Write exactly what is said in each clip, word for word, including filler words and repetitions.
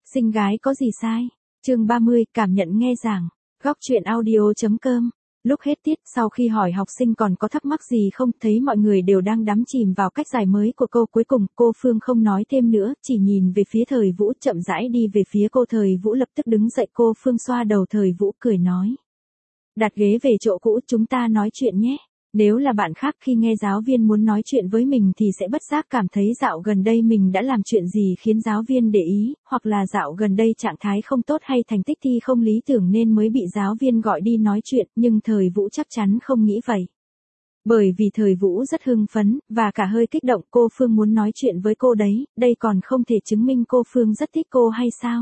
Xinh gái có gì sai? Chương ba mươi, cảm nhận nghe giảng. Góc truyện audio.com. Lúc hết tiết, sau khi hỏi học sinh còn có thắc mắc gì không, thấy mọi người đều đang đắm chìm vào cách giải mới của cô. Cuối cùng, cô Phương không nói thêm nữa, chỉ nhìn về phía Thời Vũ, chậm rãi đi về phía cô. Thời Vũ lập tức đứng dậy, cô Phương xoa đầu Thời Vũ cười nói. Đặt ghế về chỗ cũ, chúng ta nói chuyện nhé. Nếu là bạn khác khi nghe giáo viên muốn nói chuyện với mình thì sẽ bất giác cảm thấy dạo gần đây mình đã làm chuyện gì khiến giáo viên để ý, hoặc là dạo gần đây trạng thái không tốt hay thành tích thi không lý tưởng nên mới bị giáo viên gọi đi nói chuyện, nhưng Thời Vũ chắc chắn không nghĩ vậy. Bởi vì Thời Vũ rất hưng phấn, và cả hơi kích động. Cô Phương muốn nói chuyện với cô đấy, đây còn không thể chứng minh cô Phương rất thích cô hay sao?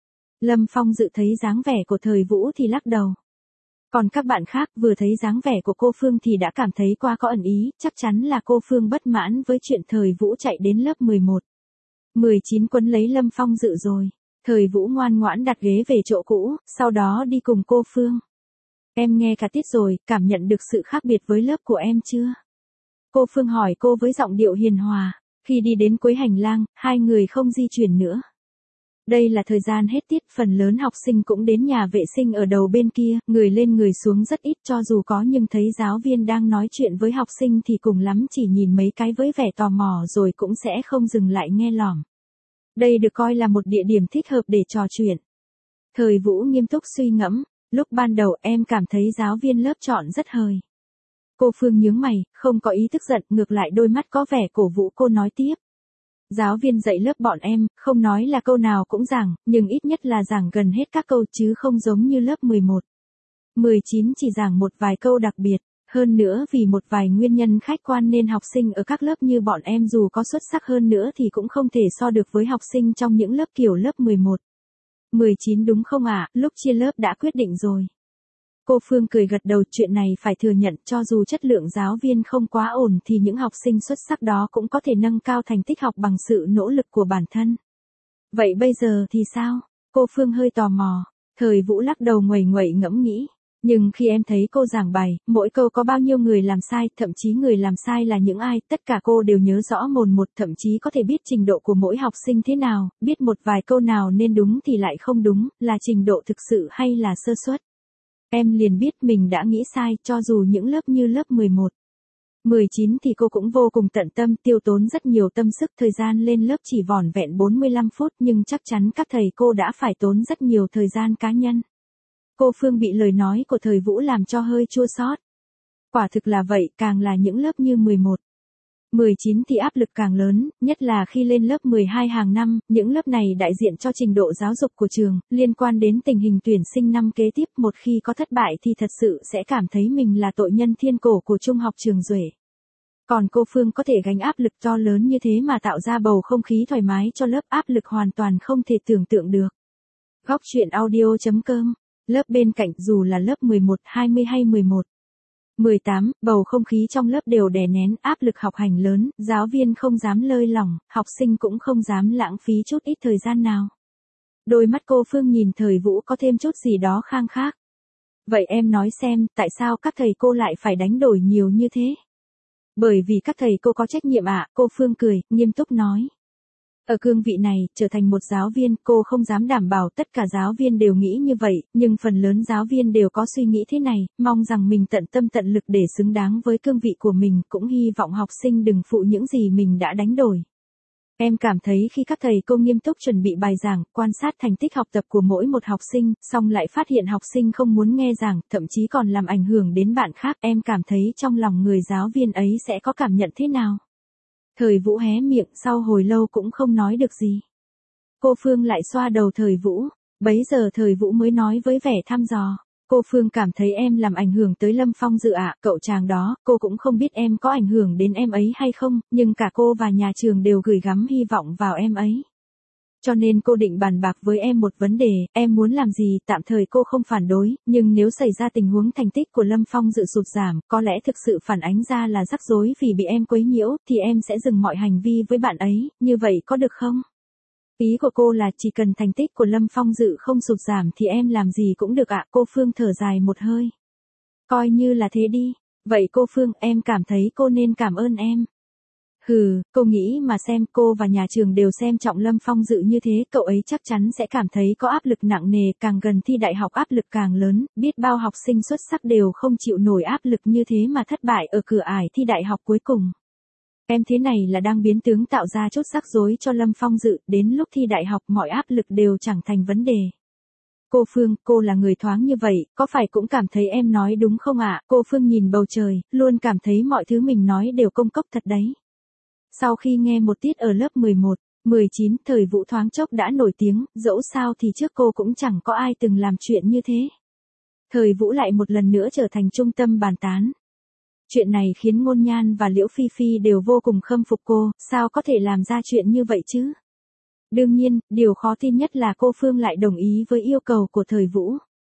Lâm Phong Dự thấy dáng vẻ của Thời Vũ thì lắc đầu. Còn các bạn khác vừa thấy dáng vẻ của cô Phương thì đã cảm thấy quá có ẩn ý, chắc chắn là cô Phương bất mãn với chuyện Thời Vũ chạy đến lớp mười một. mười chín quấn lấy Lâm Phong Dự rồi. Thời Vũ ngoan ngoãn đặt ghế về chỗ cũ, sau đó đi cùng cô Phương. Em nghe cả tiết rồi, cảm nhận được sự khác biệt với lớp của em chưa? Cô Phương hỏi cô với giọng điệu hiền hòa. Khi đi đến cuối hành lang, hai người không di chuyển nữa. Đây là thời gian hết tiết, phần lớn học sinh cũng đến nhà vệ sinh ở đầu bên kia, người lên người xuống rất ít, cho dù có nhưng thấy giáo viên đang nói chuyện với học sinh thì cùng lắm chỉ nhìn mấy cái với vẻ tò mò rồi cũng sẽ không dừng lại nghe lỏm. Đây được coi là một địa điểm thích hợp để trò chuyện. Thời Vũ nghiêm túc suy ngẫm, lúc ban đầu em cảm thấy giáo viên lớp chọn rất hời. Cô Phương nhướng mày, không có ý tức giận, ngược lại đôi mắt có vẻ cổ vũ. Cô nói tiếp. Giáo viên dạy lớp bọn em, không nói là câu nào cũng giảng, nhưng ít nhất là giảng gần hết các câu chứ không giống như lớp mười một. mười chín chỉ giảng một vài câu đặc biệt, hơn nữa vì một vài nguyên nhân khách quan nên học sinh ở các lớp như bọn em dù có xuất sắc hơn nữa thì cũng không thể so được với học sinh trong những lớp kiểu lớp mười một. mười chín đúng không ạ, à? Lúc chia lớp đã quyết định rồi. Cô Phương cười gật đầu, chuyện này phải thừa nhận, cho dù chất lượng giáo viên không quá ổn thì những học sinh xuất sắc đó cũng có thể nâng cao thành tích học bằng sự nỗ lực của bản thân. Vậy bây giờ thì sao? Cô Phương hơi tò mò. Thời Vũ lắc đầu nguẩy nguẩy ngẫm nghĩ. Nhưng khi em thấy cô giảng bài, mỗi câu có bao nhiêu người làm sai, thậm chí người làm sai là những ai, tất cả cô đều nhớ rõ mồn một, thậm chí có thể biết trình độ của mỗi học sinh thế nào, biết một vài câu nào nên đúng thì lại không đúng, là trình độ thực sự hay là sơ suất. Em liền biết mình đã nghĩ sai, cho dù những lớp như lớp mười một. mười chín thì cô cũng vô cùng tận tâm, tiêu tốn rất nhiều tâm sức, thời gian lên lớp chỉ vỏn vẹn bốn mươi lăm phút nhưng chắc chắn các thầy cô đã phải tốn rất nhiều thời gian cá nhân. Cô Phương bị lời nói của Thời Vũ làm cho hơi chua xót. Quả thực là vậy, càng là những lớp như mười một. mười chín thì áp lực càng lớn, nhất là khi lên lớp mười hai hàng năm, những lớp này đại diện cho trình độ giáo dục của trường, liên quan đến tình hình tuyển sinh năm kế tiếp, một khi có thất bại thì thật sự sẽ cảm thấy mình là tội nhân thiên cổ của trung học Trường Duệ. Còn cô Phương có thể gánh áp lực to lớn như thế mà tạo ra bầu không khí thoải mái cho lớp, áp lực hoàn toàn không thể tưởng tượng được. Góc truyện audio.com. Lớp bên cạnh dù là lớp mười một, hai mươi hay mười một. mười tám, bầu không khí trong lớp đều đè nén, áp lực học hành lớn, giáo viên không dám lơi lỏng, học sinh cũng không dám lãng phí chút ít thời gian nào. Đôi mắt cô Phương nhìn Thời Vũ có thêm chút gì đó khang khác. Vậy em nói xem, tại sao các thầy cô lại phải đánh đổi nhiều như thế? Bởi vì các thầy cô có trách nhiệm ạ, à, cô Phương cười, nghiêm túc nói. Ở cương vị này, trở thành một giáo viên, cô không dám đảm bảo tất cả giáo viên đều nghĩ như vậy, nhưng phần lớn giáo viên đều có suy nghĩ thế này, mong rằng mình tận tâm tận lực để xứng đáng với cương vị của mình, cũng hy vọng học sinh đừng phụ những gì mình đã đánh đổi. Em cảm thấy khi các thầy cô nghiêm túc chuẩn bị bài giảng, quan sát thành tích học tập của mỗi một học sinh, xong lại phát hiện học sinh không muốn nghe giảng, thậm chí còn làm ảnh hưởng đến bạn khác, em cảm thấy trong lòng người giáo viên ấy sẽ có cảm nhận thế nào? Thời Vũ hé miệng, sau hồi lâu cũng không nói được gì. Cô Phương lại xoa đầu Thời Vũ, bấy giờ Thời Vũ mới nói với vẻ thăm dò. Cô Phương cảm thấy em làm ảnh hưởng tới Lâm Phong Dự ạ, à, cậu chàng đó, cô cũng không biết em có ảnh hưởng đến em ấy hay không, nhưng cả cô và nhà trường đều gửi gắm hy vọng vào em ấy. Cho nên cô định bàn bạc với em một vấn đề, em muốn làm gì, tạm thời cô không phản đối, nhưng nếu xảy ra tình huống thành tích của Lâm Phong Dự sụt giảm, có lẽ thực sự phản ánh ra là rắc rối vì bị em quấy nhiễu, thì em sẽ dừng mọi hành vi với bạn ấy, như vậy có được không? Ý của cô là chỉ cần thành tích của Lâm Phong Dự không sụt giảm thì em làm gì cũng được ạ, à, cô Phương thở dài một hơi. Coi như là thế đi, vậy cô Phương, em cảm thấy cô nên cảm ơn em. Hừ, cô nghĩ mà xem, cô và nhà trường đều xem trọng Lâm Phong Dự như thế, cậu ấy chắc chắn sẽ cảm thấy có áp lực nặng nề, càng gần thi đại học áp lực càng lớn, biết bao học sinh xuất sắc đều không chịu nổi áp lực như thế mà thất bại ở cửa ải thi đại học cuối cùng. Em thế này là đang biến tướng tạo ra chút rắc rối cho Lâm Phong Dự, đến lúc thi đại học mọi áp lực đều chẳng thành vấn đề. Cô Phương, cô là người thoáng như vậy, có phải cũng cảm thấy em nói đúng không ạ? Cô Phương nhìn bầu trời, luôn cảm thấy mọi thứ mình nói đều công cốc thật đấy. Sau khi nghe một tiết ở lớp mười một, mười chín, Thời Vũ thoáng chốc đã nổi tiếng, dẫu sao thì trước cô cũng chẳng có ai từng làm chuyện như thế. Thời Vũ lại một lần nữa trở thành trung tâm bàn tán. Chuyện này khiến Ngôn Nhan và Liễu Phi Phi đều vô cùng khâm phục cô, sao có thể làm ra chuyện như vậy chứ? Đương nhiên, điều khó tin nhất là cô Phương lại đồng ý với yêu cầu của Thời Vũ.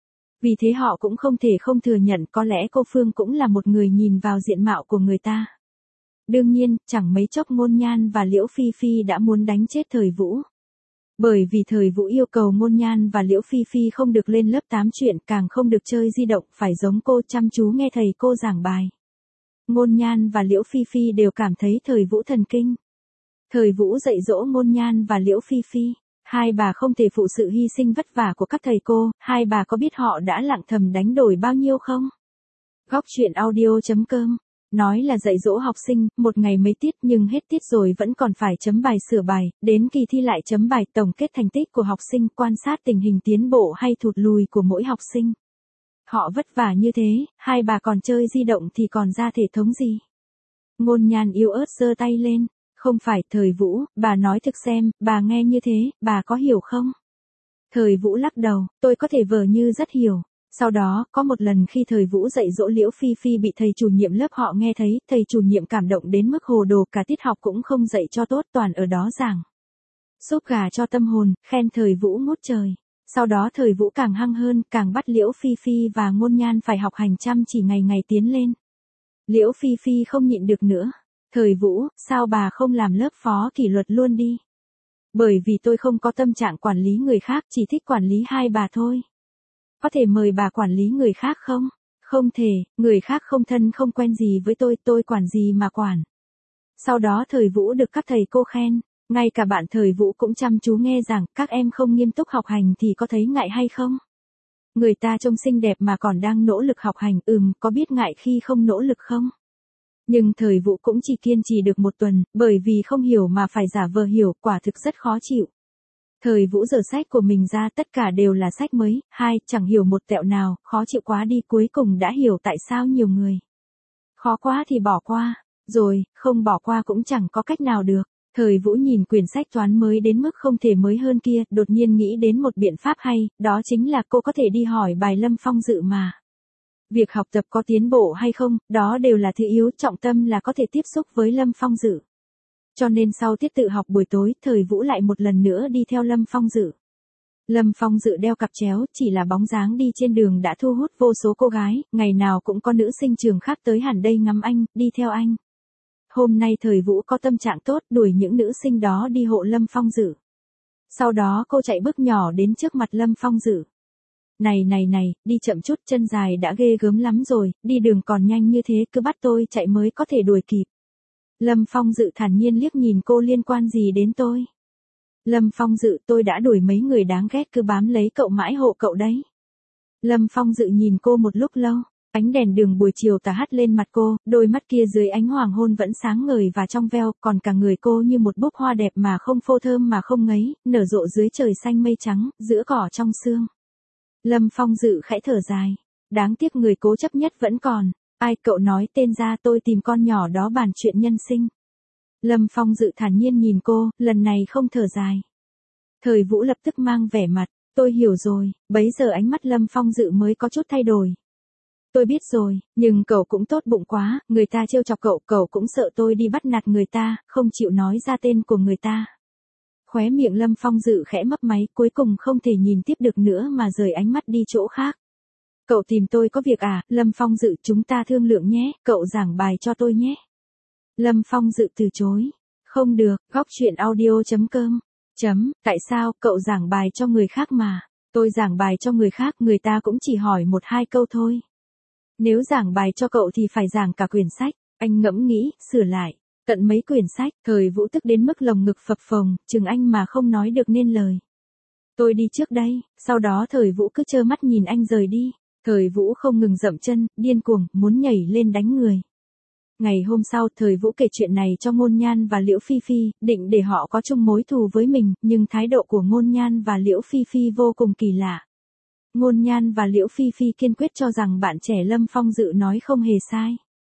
Vì thế họ cũng không thể không thừa nhận có lẽ cô Phương cũng là một người nhìn vào diện mạo của người ta. Đương nhiên, chẳng mấy chốc Ngôn Nhan và Liễu Phi Phi đã muốn đánh chết Thời Vũ. Bởi vì Thời Vũ yêu cầu Ngôn Nhan và Liễu Phi Phi không được lên lớp tám chuyện, càng không được chơi di động, phải giống cô chăm chú nghe thầy cô giảng bài. Ngôn Nhan và Liễu Phi Phi đều cảm thấy Thời Vũ thần kinh. Thời Vũ dạy dỗ Ngôn Nhan và Liễu Phi Phi. Hai bà không thể phụ sự hy sinh vất vả của các thầy cô, hai bà có biết họ đã lặng thầm đánh đổi bao nhiêu không? Góc truyện audio chấm com. Nói là dạy dỗ học sinh, một ngày mấy tiết nhưng hết tiết rồi vẫn còn phải chấm bài sửa bài, đến kỳ thi lại chấm bài tổng kết thành tích của học sinh, quan sát tình hình tiến bộ hay thụt lùi của mỗi học sinh. Họ vất vả như thế, hai bà còn chơi di động thì còn ra thể thống gì? Ngôn Nhan yếu ớt giơ tay lên. Không phải, Thời Vũ, bà nói thực xem, bà nghe như thế, bà có hiểu không? Thời Vũ lắc đầu, tôi có thể vờ như rất hiểu. Sau đó, có một lần khi Thời Vũ dạy dỗ Liễu Phi Phi bị thầy chủ nhiệm lớp họ nghe thấy, thầy chủ nhiệm cảm động đến mức hồ đồ, cả tiết học cũng không dạy cho tốt, toàn ở đó giảng súp gà cho tâm hồn, khen Thời Vũ ngút trời. Sau đó Thời Vũ càng hăng hơn, càng bắt Liễu Phi Phi và Ngôn Nhan phải học hành chăm chỉ ngày ngày tiến lên. Liễu Phi Phi không nhịn được nữa. Thời Vũ, sao bà không làm lớp phó kỷ luật luôn đi? Bởi vì tôi không có tâm trạng quản lý người khác, chỉ thích quản lý hai bà thôi. Có thể mời bà quản lý người khác không? Không thể, người khác không thân không quen gì với tôi, tôi quản gì mà quản. Sau đó Thời Vũ được các thầy cô khen, ngay cả bạn Thời Vũ cũng chăm chú nghe rằng các em không nghiêm túc học hành thì có thấy ngại hay không? Người ta trông xinh đẹp mà còn đang nỗ lực học hành, ừm, có biết ngại khi không nỗ lực không? Nhưng Thời Vũ cũng chỉ kiên trì được một tuần, bởi vì không hiểu mà phải giả vờ hiểu, quả thực rất khó chịu. Thời Vũ giở sách của mình ra, tất cả đều là sách mới, hai, chẳng hiểu một tẹo nào, khó chịu quá đi, cuối cùng đã hiểu tại sao nhiều người. Khó quá thì bỏ qua, rồi, không bỏ qua cũng chẳng có cách nào được. Thời Vũ nhìn quyển sách toán mới đến mức không thể mới hơn kia, đột nhiên nghĩ đến một biện pháp hay, đó chính là cô có thể đi hỏi bài Lâm Phong Dự mà. Việc học tập có tiến bộ hay không, đó đều là thứ yếu, trọng tâm là có thể tiếp xúc với Lâm Phong Dự. Cho nên sau tiết tự học buổi tối, Thời Vũ lại một lần nữa đi theo Lâm Phong Dự. Lâm Phong Dự đeo cặp chéo, chỉ là bóng dáng đi trên đường đã thu hút vô số cô gái, ngày nào cũng có nữ sinh trường khác tới hẳn đây ngắm anh, đi theo anh. Hôm nay Thời Vũ có tâm trạng tốt, đuổi những nữ sinh đó đi hộ Lâm Phong Dự. Sau đó cô chạy bước nhỏ đến trước mặt Lâm Phong Dự. Này này này, đi chậm chút, chân dài đã ghê gớm lắm rồi, đi đường còn nhanh như thế, cứ bắt tôi chạy mới có thể đuổi kịp. Lâm Phong Dự thản nhiên liếc nhìn cô, liên quan gì đến tôi? Lâm Phong Dự, tôi đã đuổi mấy người đáng ghét cứ bám lấy cậu mãi hộ cậu đấy. Lâm Phong Dự nhìn cô một lúc lâu, ánh đèn đường buổi chiều tà hắt lên mặt cô, đôi mắt kia dưới ánh hoàng hôn vẫn sáng ngời và trong veo, còn cả người cô như một búp hoa đẹp mà không phô thơm mà không ngấy, nở rộ dưới trời xanh mây trắng, giữa cỏ trong sương. Lâm Phong Dự khẽ thở dài, đáng tiếc người cố chấp nhất vẫn còn. Ai, cậu nói tên ra, tôi tìm con nhỏ đó bàn chuyện nhân sinh. Lâm Phong Dự thản nhiên nhìn cô, lần này không thở dài. Thời Vũ lập tức mang vẻ mặt, tôi hiểu rồi, bấy giờ ánh mắt Lâm Phong Dự mới có chút thay đổi. Tôi biết rồi, nhưng cậu cũng tốt bụng quá, người ta trêu chọc cậu, cậu cũng sợ tôi đi bắt nạt người ta, không chịu nói ra tên của người ta. Khóe miệng Lâm Phong Dự khẽ mấp máy, cuối cùng không thể nhìn tiếp được nữa mà rời ánh mắt đi chỗ khác. Cậu tìm tôi có việc à, Lâm Phong Dự, chúng ta thương lượng nhé, cậu giảng bài cho tôi nhé. Lâm Phong Dự từ chối. Không được, góc truyện audio chấm com. Chấm, tại sao, cậu giảng bài cho người khác mà. Tôi giảng bài cho người khác, người ta cũng chỉ hỏi một hai câu thôi. Nếu giảng bài cho cậu thì phải giảng cả quyển sách, anh ngẫm nghĩ, sửa lại. Cận mấy quyển sách, Thời Vũ tức đến mức lồng ngực phập phồng, chừng anh mà không nói được nên lời. Tôi đi trước đây, sau đó Thời Vũ cứ trơ mắt nhìn anh rời đi. Thời Vũ không ngừng dậm chân, điên cuồng, muốn nhảy lên đánh người. Ngày hôm sau, Thời Vũ kể chuyện này cho Ngôn Nhan và Liễu Phi Phi, định để họ có chung mối thù với mình, nhưng thái độ của Ngôn Nhan và Liễu Phi Phi vô cùng kỳ lạ. Ngôn Nhan và Liễu Phi Phi kiên quyết cho rằng bạn trẻ Lâm Phong Dự nói không hề sai.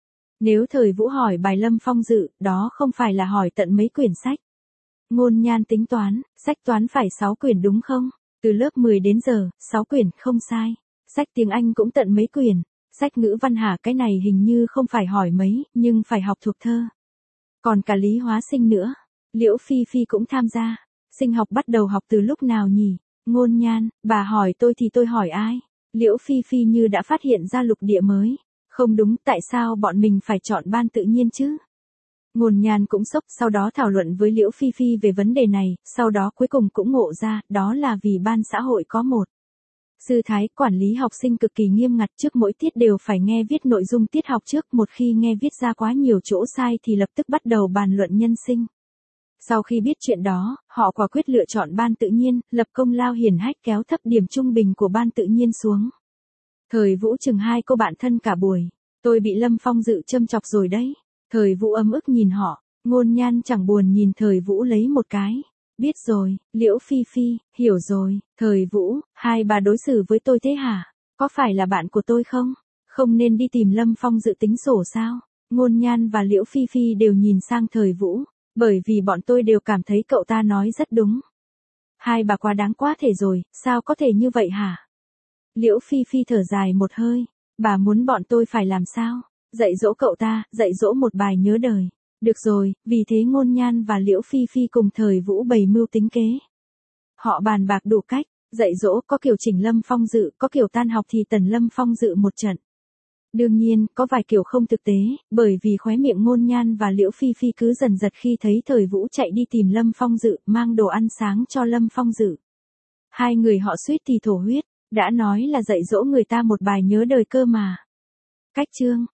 Nếu Thời Vũ hỏi bài Lâm Phong Dự, đó không phải là hỏi tận mấy quyển sách. Ngôn Nhan tính toán, sách toán phải sáu quyển đúng không? Từ lớp mười đến giờ, sáu quyển, không sai. Sách tiếng Anh cũng tận mấy quyển. Sách ngữ văn hả, cái này hình như không phải hỏi mấy, nhưng phải học thuộc thơ. Còn cả lý hóa sinh nữa. Liễu Phi Phi cũng tham gia. Sinh học bắt đầu học từ lúc nào nhỉ? Ngôn Nhan, bà hỏi tôi thì tôi hỏi ai? Liễu Phi Phi như đã phát hiện ra lục địa mới. Không đúng, tại sao bọn mình phải chọn ban tự nhiên chứ? Ngôn Nhan cũng sốc, sau đó thảo luận với Liễu Phi Phi về vấn đề này, sau đó cuối cùng cũng ngộ ra, đó là vì ban xã hội có một sư thái quản lý học sinh cực kỳ nghiêm ngặt, trước mỗi tiết đều phải nghe viết nội dung tiết học trước, một khi nghe viết ra quá nhiều chỗ sai thì lập tức bắt đầu bàn luận nhân sinh. Sau khi biết chuyện đó, họ quả quyết lựa chọn ban tự nhiên, lập công lao hiển hách kéo thấp điểm trung bình của ban tự nhiên xuống. Thời Vũ chừng hai cô bạn thân cả buổi. Tôi bị Lâm Phong Dự châm chọc rồi đấy. Thời Vũ ấm ức nhìn họ, Ngôn Nhan chẳng buồn nhìn Thời Vũ lấy một cái. Biết rồi, Liễu Phi Phi, hiểu rồi. Thời Vũ, hai bà đối xử với tôi thế hả? Có phải là bạn của tôi không? Không nên đi tìm Lâm Phong Dự tính sổ sao? Ngôn Nhan và Liễu Phi Phi đều nhìn sang Thời Vũ, bởi vì bọn tôi đều cảm thấy cậu ta nói rất đúng. Hai bà quá đáng quá thể rồi, sao có thể như vậy hả? Liễu Phi Phi thở dài một hơi, bà muốn bọn tôi phải làm sao? Dạy dỗ cậu ta, dạy dỗ một bài nhớ đời. Được rồi, vì thế Ngôn Nhan và Liễu Phi Phi cùng Thời Vũ bày mưu tính kế. Họ bàn bạc đủ cách, dạy dỗ có kiểu chỉnh Lâm Phong Dự, có kiểu tan học thì tần Lâm Phong Dự một trận. Đương nhiên, có vài kiểu không thực tế, bởi vì khóe miệng Ngôn Nhan và Liễu Phi Phi cứ dần giật khi thấy Thời Vũ chạy đi tìm Lâm Phong Dự, mang đồ ăn sáng cho Lâm Phong Dự. Hai người họ suýt thì thổ huyết, đã nói là dạy dỗ người ta một bài nhớ đời cơ mà. Cách chương